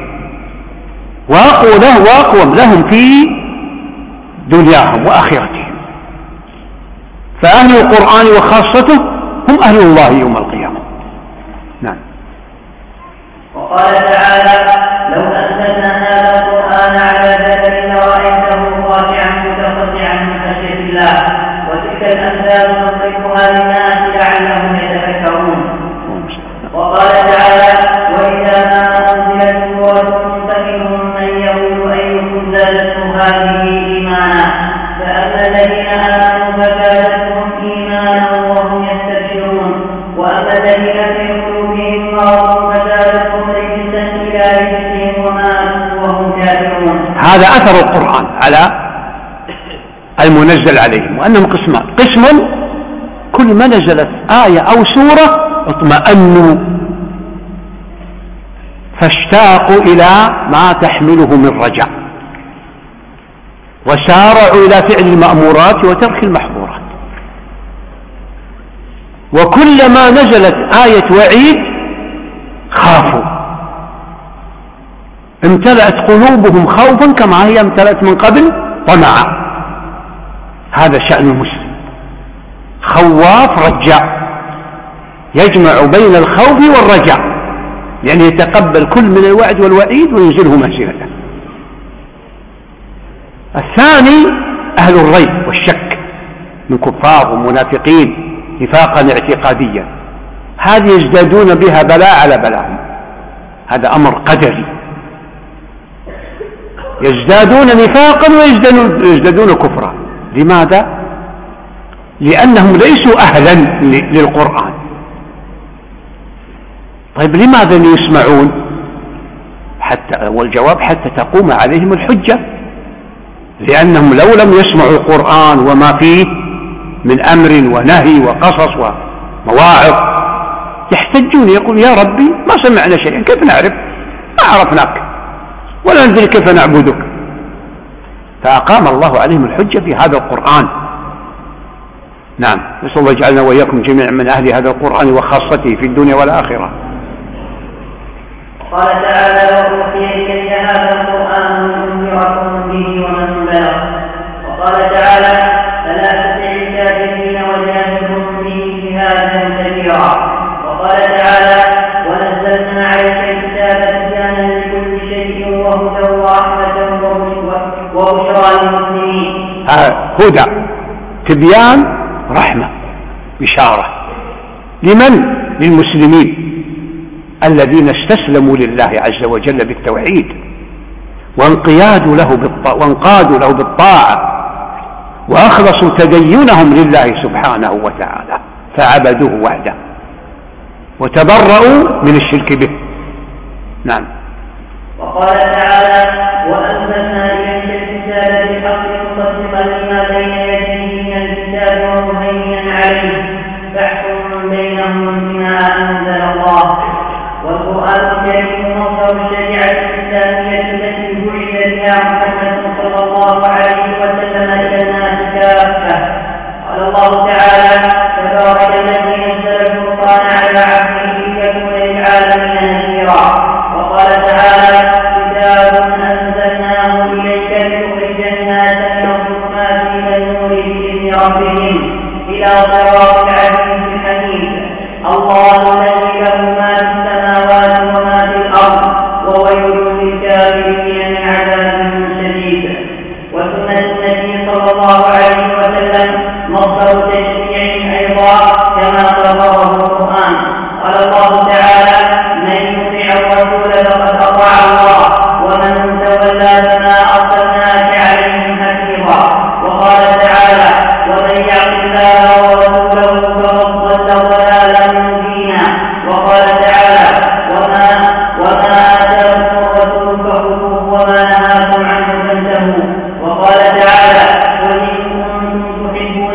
وأقوم لهم في دنياهم وآخرتهم. فأهل القرآن وخاصته هم أهل الله يوم القيامة. نعم. وقال تعالى لو أنزلنا هذا القرآن على جبل لرأيته خاشعا متصدعا من خشية الله، وتلك الأمثال نضربها للناس لعلهم يتفكرون. وقال تعالى وإذا ما أنزلت سورة فمنهم من يقول أيكم زادته هذه إيمانا، فأما الذين آمنوا فزادتهم إيمانا وهم يستبشرون، وأما الذين في قلوبهم مرض فزادتهم رجسا إلى رجسهم وماتوا وهم كافرون. هذا أثر القرآن على المنزل عليهم، وأنهم قسمان: قسم كل ما نزلت آية أو سورة اطمأنوا فاشتاقوا إلى ما تحمله من رجاء، وسارعوا إلى فعل المأمورات وترك المحظورات. وكلما نزلت آية وعيد خافوا، امتلأت قلوبهم خوفا كما هي امتلأت من قبل طمعا. هذا شأن المسلم، خواف رجاء، يجمع بين الخوف والرجاء، يعني يتقبل كل من الوعد والوعيد وينزله منزلته. الثاني أهل الريب والشك من كفار ومنافقين نفاقا اعتقاديا، هذه يزدادون بها بلاء على بلاء، هذا أمر قدري، يزدادون نفاقا ويزدادون كفرا. لماذا؟ لأنهم ليسوا أهلا للقرآن. طيب لماذا لا يسمعون؟ والجواب حتى تقوم عليهم الحجة، لأنهم لو لم يسمعوا القرآن وما فيه من أمر ونهي وقصص ومواعظ يحتجون، يقول يا ربي ما سمعنا شيئا، كيف نعرف؟ ما عرفناك ولا ندري كيف نعبدك. فأقام الله عليهم الحجة في هذا القرآن. نعم، نسأل الله يجعلنا وإياكم جميعا من أهل هذا القرآن وخاصته في الدنيا والآخرة. قال تعالى: وأوحي إليك هذا القرآن لتنذركم به ومن بلغ. وقال تعالى: فلا تطع الكافرين وجاهدهم به جهادا كبيرا. وقال تعالى: ونزلنا عليك الكتاب تبيانا لكل شيء وهدى ورحمة وبشرى للمسلمين. هدى، تبيان، رحمة، بشارة. لمن؟ للمسلمين الذين استسلموا لله عز وجل بالتوحيد وانقادوا له بالطاعة وأخلصوا تدينهم لله سبحانه وتعالى فعبدوه وحده وتبرؤوا من الشرك به. نعم. وقال تعالى: وأنزلنا إليك الكتاب بالحق مصدقا لما بين يديه من الكتاب ومهيمنا عليه فاحكم بينهم بما أنزل الله. والقرآن الكريم مصدر الشريعة الإسلامية التي بعث بها محمد صلى الله عليه وسلم إلى الناس كافة. قال الله تعالى: تبارك الذي نزل الفرقان على عبده ليكون للعالمين نذيرا. وقال تعالى: كتاب أنزلناه إليك لتخرج الناس من الظلمات إلى النور بإذن ربهم إلى صراط العزيز الحميد. الله الذي له ما في السماوات وما في الأرض وويل للكافرين من عذاب شديد. وسنة النبي صلى الله عليه وسلم مصدر تشريع أيضا كما قرره القرآن. قال الله تعالى: من يطع الرسول فقد أطاع الله ومن تولى فما أرسلناك عليهم حفيظا. وقال تعالى: ومن يعص الله ورسوله فقد ضل ضلالا مبينا. وقال تعالى: وما آتاكم الرسول فخذوه وما نهاكم عنه فانتهوا. وقال تعالى: قل إن كنتم تحبون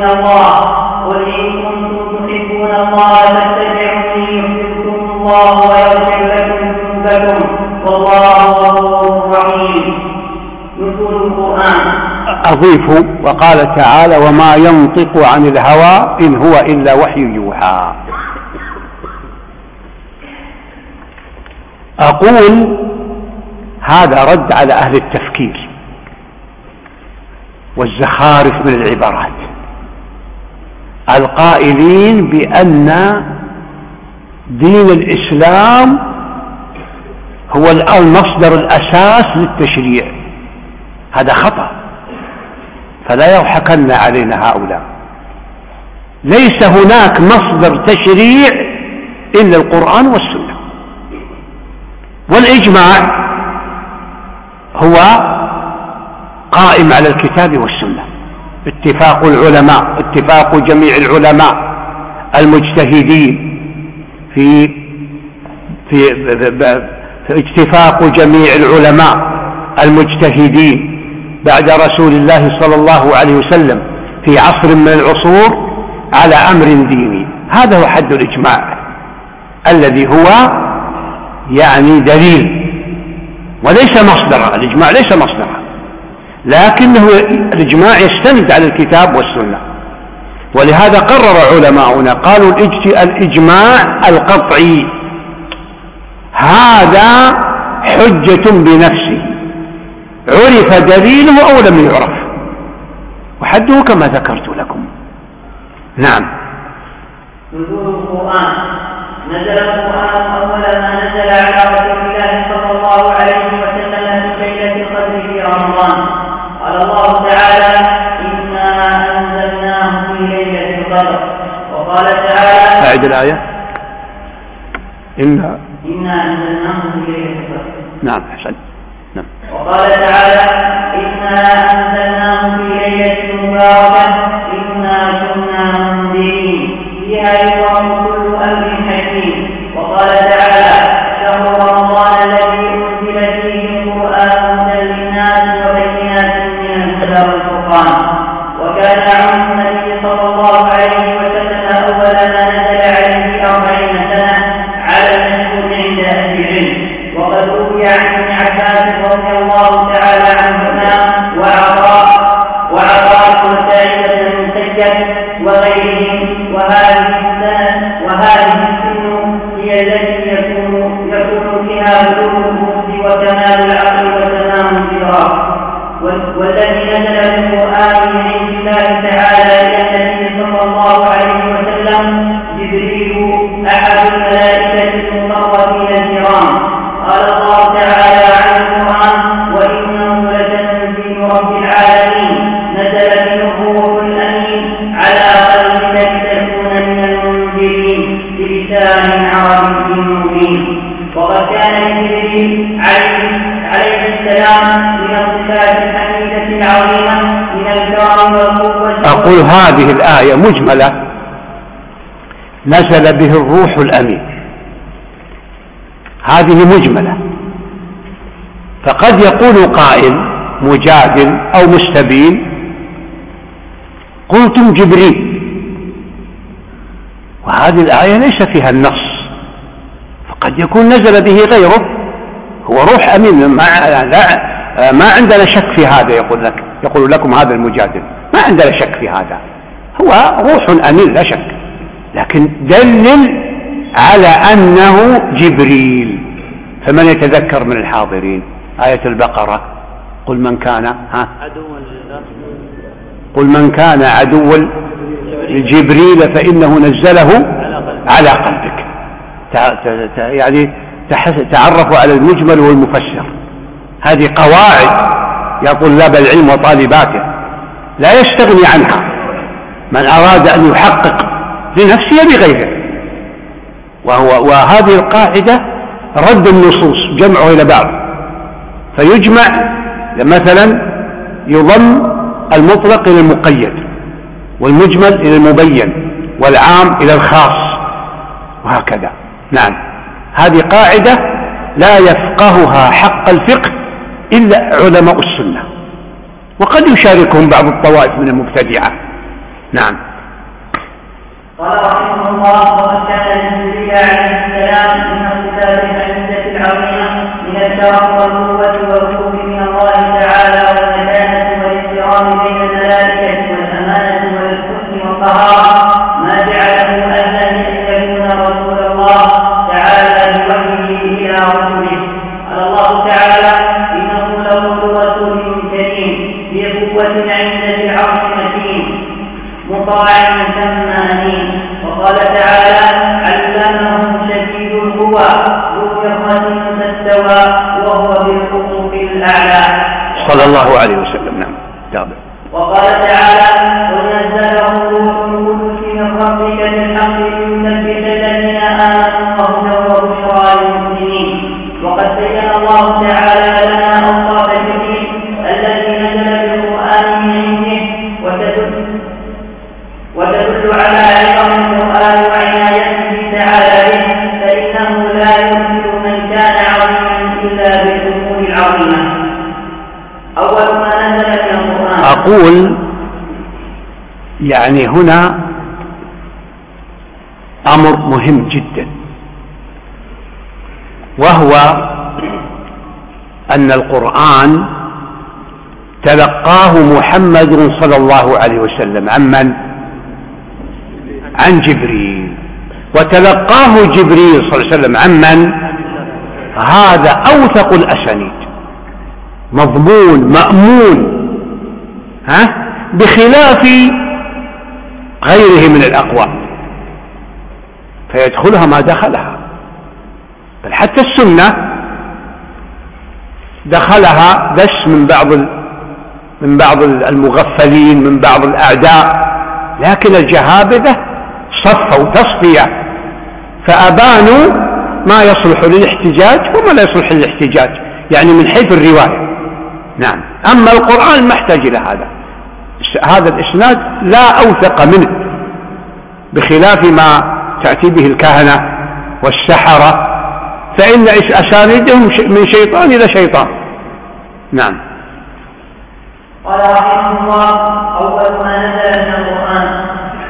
الله فاتبعوني يحببكم الله ويغفر لكم ذنوبكم والله غفور رحيم. نزول القرآن. أضيف: وقال تعالى: وما ينطق عن الهوى إن هو إلا وحي يوحى. أقول هذا رد على أهل التفكير والزخارف من العبارات القائلين بأن دين الإسلام هو المصدر الأساس للتشريع. هذا خطأ، فلا يضحكن علينا هؤلاء. ليس هناك مصدر تشريع إلا القرآن والسنة، والإجماع هو قائم على الكتاب والسنة. اتفاق العلماء، اتفاق جميع العلماء المجتهدين في اتفاق جميع العلماء المجتهدين بعد رسول الله صلى الله عليه وسلم في عصر من العصور على أمر ديني. هذا هو حد الإجماع الذي هو يعني دليل وليس مصدرا. الإجماع ليس مصدرا، لكنه الإجماع يستند على الكتاب والسنة. ولهذا قرر علماؤنا قالوا الإجماع القطعي هذا حجة بنفسه عرف دليله أو لم يعرف، وحده كما ذكرت لكم. نعم. نزول القرآن. نزل القرآن أول ما نزل على رسول الله صلى الله عليه وسلم في ليلة القدر في رمضان. قال الله تعالى: إنا أنزلناه في ليلة القدر. وقال تعالى: أعد الآية. إنا أنزلناه في ليلة القدر. نعم، أحسن. نعم. وقال تعالى: إنا أنزلناه في ليلة مباركة إنا كنا منذرين فيها يفرق كل أمر حكيم. وقال تعالى: شهر رمضان الذي أنزل فيه القرآن هدى للناس وبينات من الهدى والفرقان. وكان عمر النبي صلى الله عليه وسلم أول ما نزل عليه 40 سنة على المشهور عند أهل العلم. وقد روي عن ابن عباس رضي الله تعالى عنهما وعطاء بن سعيد بن المسيب وغيرهم. وهذه السن هي التي يكون فيها بلوغ الرشد وكمال العقل وتمام الإدراك. والذي نزل بالقرآن من عند الله تعالى إلى النبي صلى الله عليه وسلم جبريل أحد الملائكة المقربين الكرام. قال الله تعالى عن القرآن: وإنه لتنزيل رب العالمين نزل به الروح الأمين على قلبك لتكون من المنذرين بلسان عربي مبين. وقد كان جبريل عليه السلام من الصفات الحميدة العظيمة من الكرم والقوة. أقول هذه الآية مجملة، نزل به الروح الأمين، هذه مجملة. فقد يقول قائل مجادل أو مستبين: قلتم جبريل، وهذه الآية ليس فيها النص، فقد يكون نزل به غيره، هو روح أمين. ما عندنا شك في هذا. يقول لكم هذا المجادل: ما عندنا شك في هذا، هو روح أمين لا شك، لكن دلل على أنه جبريل. فمن يتذكر من الحاضرين آية البقرة: قل من كان عدوا لجبريل فإنه نزله على قلبك. يعني تعرفوا على المجمل والمفسر. هذه قواعد يا طلاب العلم وطالباته لا يستغني عنها من أراد أن يحقق لنفسه بغيره. وهذه القاعدة رد النصوص جمعه إلى بعض، فيجمع مثلا يضم المطلق إلى المقيد، والمجمل إلى المبين، والعام إلى الخاص، وهكذا. نعم، هذه قاعدة لا يفقهها حق الفقه إلا علماء السنة، وقد يشاركهم بعض الطوائف من المبتدعة. نعم. قال رحمه الله: وقد كان جبريل عليه السلام من الصفات الحميدة العظيمة من الشرف والقوة والخوف من الله تعالى والمكانة والاحترام بين الملائكة والأمانة والحسن والطهارة، ما جعله أهلا أن يكون رسول الله تعالى بوحيه إلى رسوله. قال الله تعالى: إنه لقول رسول كريم ذي قوة عند ذي العرش مكين مطاع ثم أمين. وقال تعالى: علمه شديد القوى ذو مرة فاستوى وهو بالأفق الأعلى. صلى الله عليه وسلم. نعم. تابع. وقال تعالى: ونزله الروح القدس من ربك بالحق ليثبت الذين آمنوا وهدى وبشرى للمسلمين. وقد بين الله تعالى لنا أوصاف جبريل الذي نزل بالقرآن من عنده وتدل على عظم القرآن وعنايته تعالى به، فإنه لا يرسل من كان عظيما إلا بالأمور العظيمة. أول ما نزل من القرآن. أقول يعني هنا أمر مهم جدا، وهو أن القرآن تلقاه محمد صلى الله عليه وسلم عن جبريل، وتلقاه جبريل صلى الله عليه وسلم هذا أوثق الأسانيد، مضمون مأمون، بخلاف غيره من الأقوال، فيدخلها ما دخلها. بل حتى السنة دخلها دش من بعض المغفلين، من بعض الأعداء، لكن الجهابذة صفوا تصفية، فأبانوا ما يصلح للاحتجاج وما لا يصلح للاحتجاج، يعني من حيث الرواية. نعم. أما القرآن ما احتاج إلى هذا الإسناد لا أوثق منه، بخلاف ما تأتي به الكهنة والسحرة، فإن أسانيدهم من شيطان إلى شيطان. نعم. قال رحمه الله: أول ما نزل من القرآن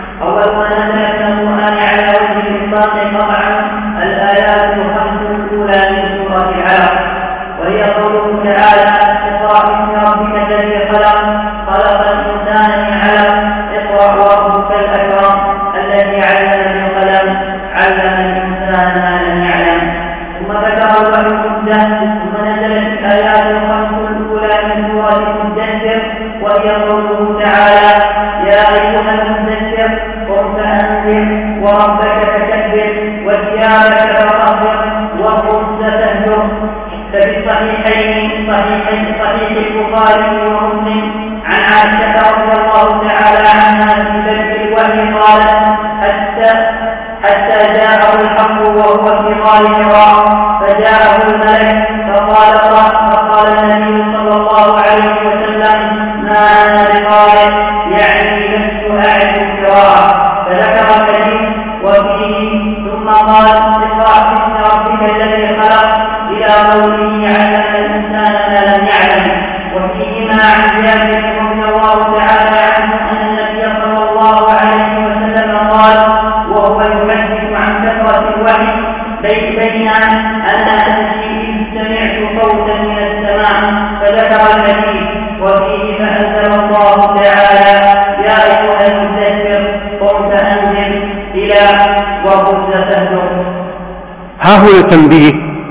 على وجه الإطلاق قطعا الآيات الخمس الأولى من سورة العلق، وهي قوله تعالى: اقرأ باسم ربك الذي خلق الإنسان من علق، اقرأ وربك الأكرم الذي علم بالقلم علم الإنسان ما لم يعلم. ثم ذكر الوحي ثم نزلت الآيات الخمس الأولى من سورة المدثر، وهي قوله تعالى: يا أيها المدثر قم فأنذر وربك فكبر وثيابك فطهر والرجز فاهجر. ففي الصحيحين صحيح البخاري ومسلم عن عائشة رضي الله تعالى عنها في بدء الوحي قالت: حتى جاءه الحق وهو في غار حراء، فجاءه الملك فقال النبي صلى الله عليه وسلم: ما أنا بقارئ، يعني لست أعرف قراءة. فذكر الحديث وفيه ثم قال: اقرأ باسم ربك الذي خلق إلى قوله علم الإنسان ما لم يعلم. وفيهما عن جابر رضي الله تعالى عنه أن النبي صلى الله عليه وسلم قال وهو يحدث عن كثرة الوحي: بين أنا أمشي سمعت صوتا من السماء، فذكر الحديث وفيه فأنزل الله تعالى: يا أيها المدثر قم فأنذر إلى والرجز فاهجر. ها هو التنبيه.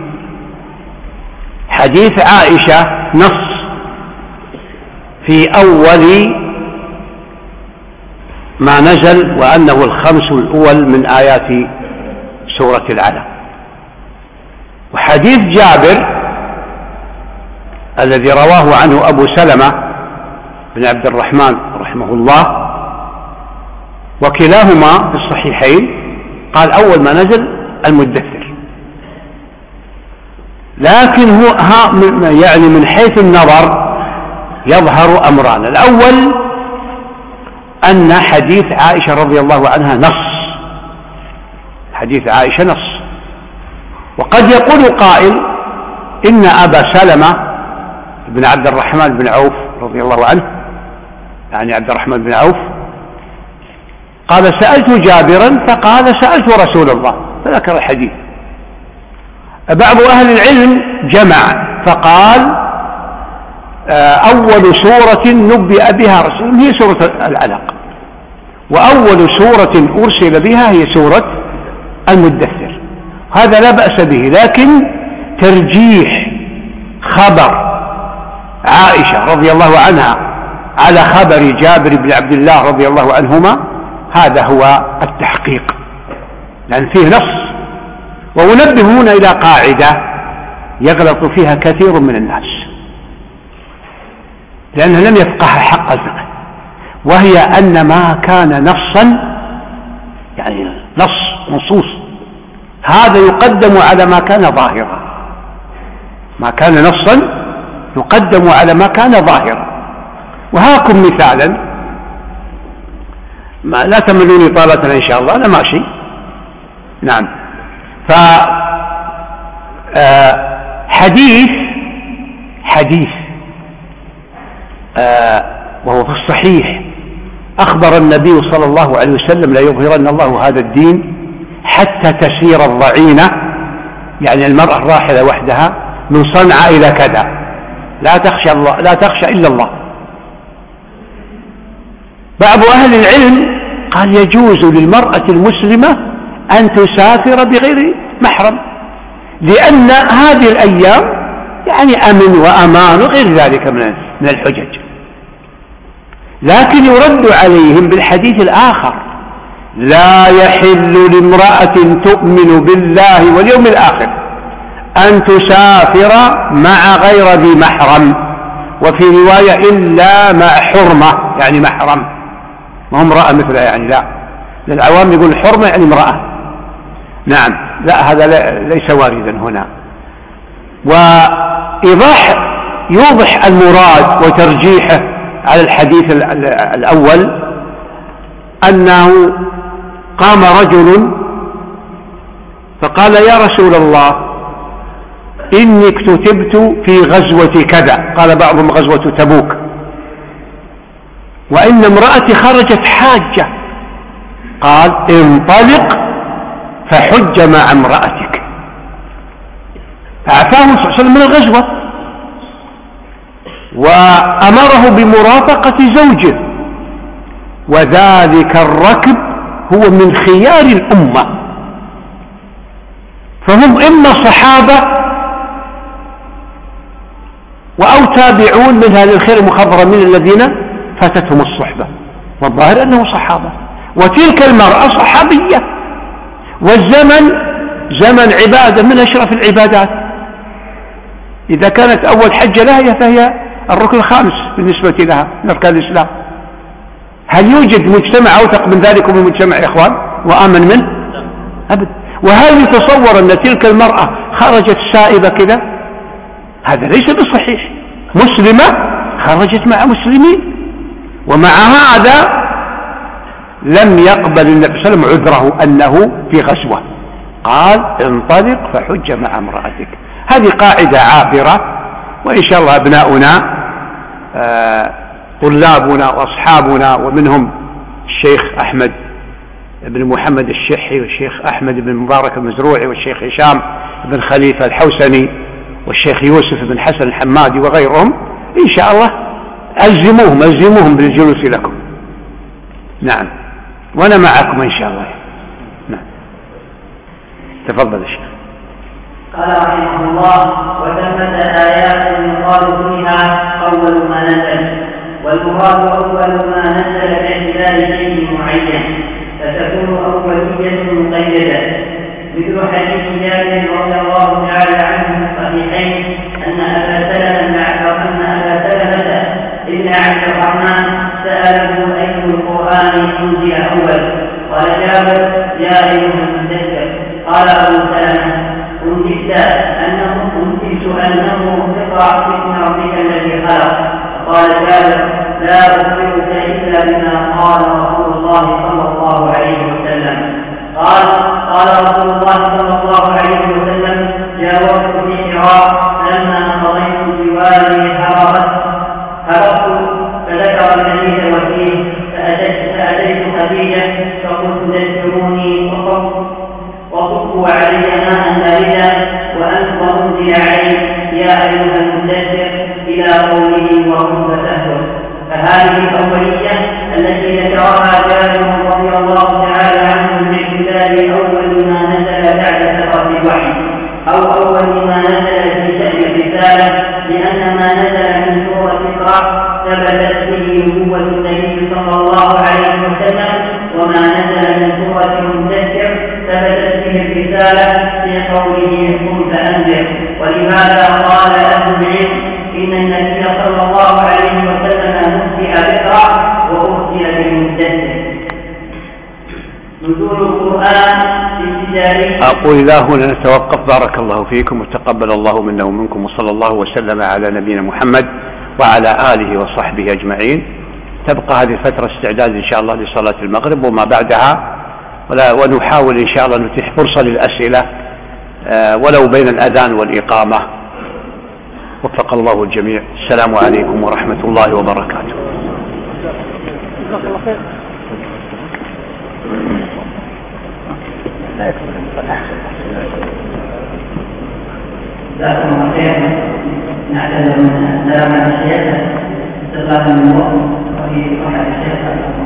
حديث عائشة نص في أول ما نزل، وأنه الخمس الأول من آيات سورة العلق. وحديث جابر الذي رواه عنه أبو سلمة بن عبد الرحمن رحمه الله، وكلاهما في الصحيحين، قال أول ما نزل المدثر. لكن هو يعني من حيث النظر يظهر أمران: الأول أن حديث عائشة رضي الله عنها نص، حديث عائشة نص. وقد يقول قائل إن أبا سلمة بن عبد الرحمن بن عوف رضي الله عنه، يعني عبد الرحمن بن عوف، قال: سألت جابرا فقال: سألت رسول الله، فذكر الحديث. بعض أهل العلم جمع فقال: أول سورة نبئ بها رسول هي سورة العلق، وأول سورة أرسل بها هي سورة المدثر. هذا لا بأس به، لكن ترجيح خبر عائشة رضي الله عنها على خبر جابر بن عبد الله رضي الله عنهما هذا هو التحقيق، لأن فيه نص. وأنبه هنا إلى قاعدة يغلط فيها كثير من الناس، لأنه لم يفقه حق الفقه، وهي أن ما كان نصا، يعني نصوص، هذا يقدم على ما كان ظاهرا. ما كان نصا يقدم على ما كان ظاهرا. وهاكم مثالا، لا تملوني طالة إن شاء الله، أنا ماشي. نعم. حديث وهو في الصحيح: أخبر النبي صلى الله عليه وسلم: لا يظهرن الله هذا الدين حتى تسير الضعينة، يعني المرأة الراحلة وحدها، من صنعاء إلى كذا، لا تخشى إلا الله. بعض أهل العلم قال: يجوز للمرأة المسلمة أن تسافر بغير محرم، لأن هذه الأيام يعني أمن وأمان وغير ذلك من الحجج. لكن يرد عليهم بالحديث الآخر: لا يحل لامرأة تؤمن بالله واليوم الآخر أن تسافر مع غير ذي محرم، وفي رواية إلا مع حرمة، يعني محرم، ما هو امرأة مثلها يعني، لا، للعوام يقول حرمة يعني امرأة. نعم، لا، هذا ليس واردا هنا. يوضح المراد وترجيحه على الحديث الأول أنه قام رجل فقال: يا رسول الله، إني اكتتبت في غزوة كذا، قال بعضهم غزوة تبوك، وإن امرأتي خرجت حاجة، قال: انطلق فحج مع امرأتك. فعفاه صلى الله عليه وسلم من الغزوة وأمره بمرافقة زوجه، وذلك الركب هو من خيار الأمة، فهم إما صحابة أو تابعون من أهل الخير المخضرمين الذين فاتتهم الصحبة، والظاهر أنه صحابة، وتلك المرأة صحابية، والزمن زمن عبادة من أشرف العبادات. إذا كانت أول حجة لها فهي الركن الخامس بالنسبة لها من أركان الإسلام. هل يوجد مجتمع أوثق من ذلك من مجتمع إخوان وآمن منه؟ أبدا. وهل يتصور أن تلك المرأة خرجت سائبة كذا؟ هذا ليس بصحيح. مسلمة خرجت مع مسلمين، ومع هذا لم يقبل النبي صلى الله عليه وسلم عذره أنه في غزوة، قال: انطلق فحج مع امرأتك. هذه قاعدة عابرة، وإن شاء الله أبناؤنا طلابنا وأصحابنا، ومنهم الشيخ أحمد بن محمد الشحي، والشيخ أحمد بن مبارك المزروعي، والشيخ هشام بن خليفة الحوسني، والشيخ يوسف بن حسن الحمادي وغيرهم، إن شاء الله ألزموهم بالجلوس لكم. نعم، وأنا معكم إن شاء الله. نعم، تفضل الشيخ. قال رحمه الله: وثمة آيات يقال فيها أول ما نزل، والمراد أول ما نزل باعتبار شيء معين، فتكون أولية مقيدة، مثل حديث جابر رضي الله تعالى عنه في الصحيحين أن أبا سلمة ابن عبد الرحمن سأله: أي القرآن أنزل أول؟ قال جابر: يا أيها المدثر. قال أبو سلمة: أنزلت أنه اقرأ باسم ربك الذي خلق. قال جابر: لا أخبرك إلا بما قال رسول الله صلى الله عليه وسلم. قال رسول الله صلى الله عليه وسلم: جاوزت في حراء لما قضيت جواري هربت، فذكر الحديث وفيه، فأتيت خديجة فقلت: دثروني وصبوا علي ماء باردا وأنزل علي يا أيها المدثر إلى قوله وهم فسهل. فهذه الأولية التي ذكرها جابر رضي الله تعالى عنه باعتبار أول ما نزل بعد سفر الوحي، أو أول ما نزل في شأن الرسالة، لأن ما نزل من سورة اقرأ ثبتت به نبوة النبي صلى الله عليه وسلم، وما نزل من سورة المدثر ثبتت به الرسالة في قوله قم فأنذر. ولهذا قال أهل العلم إن النبي صلى الله عليه وسلم نبئ بإقرأ وأرسل بالمدثر. نزول القرآن ابتدائي. أقول إلى هنا نتوقف، بارك الله فيكم وتقبل الله منا ومنكم، وصلى الله وسلم على نبينا محمد وعلى آله وصحبه أجمعين. تبقى هذه الفترة استعداد إن شاء الله لصلاة المغرب وما بعدها، ونحاول إن شاء الله نتيح فرصة للأسئلة ولو بين الأذان والإقامة. وفق الله الجميع. السلام عليكم ورحمة الله وبركاته. جزاكم الله خيرا. نعتذر من السلام على الشيخ استغلالا من الوقت وفي صحة الشيخ.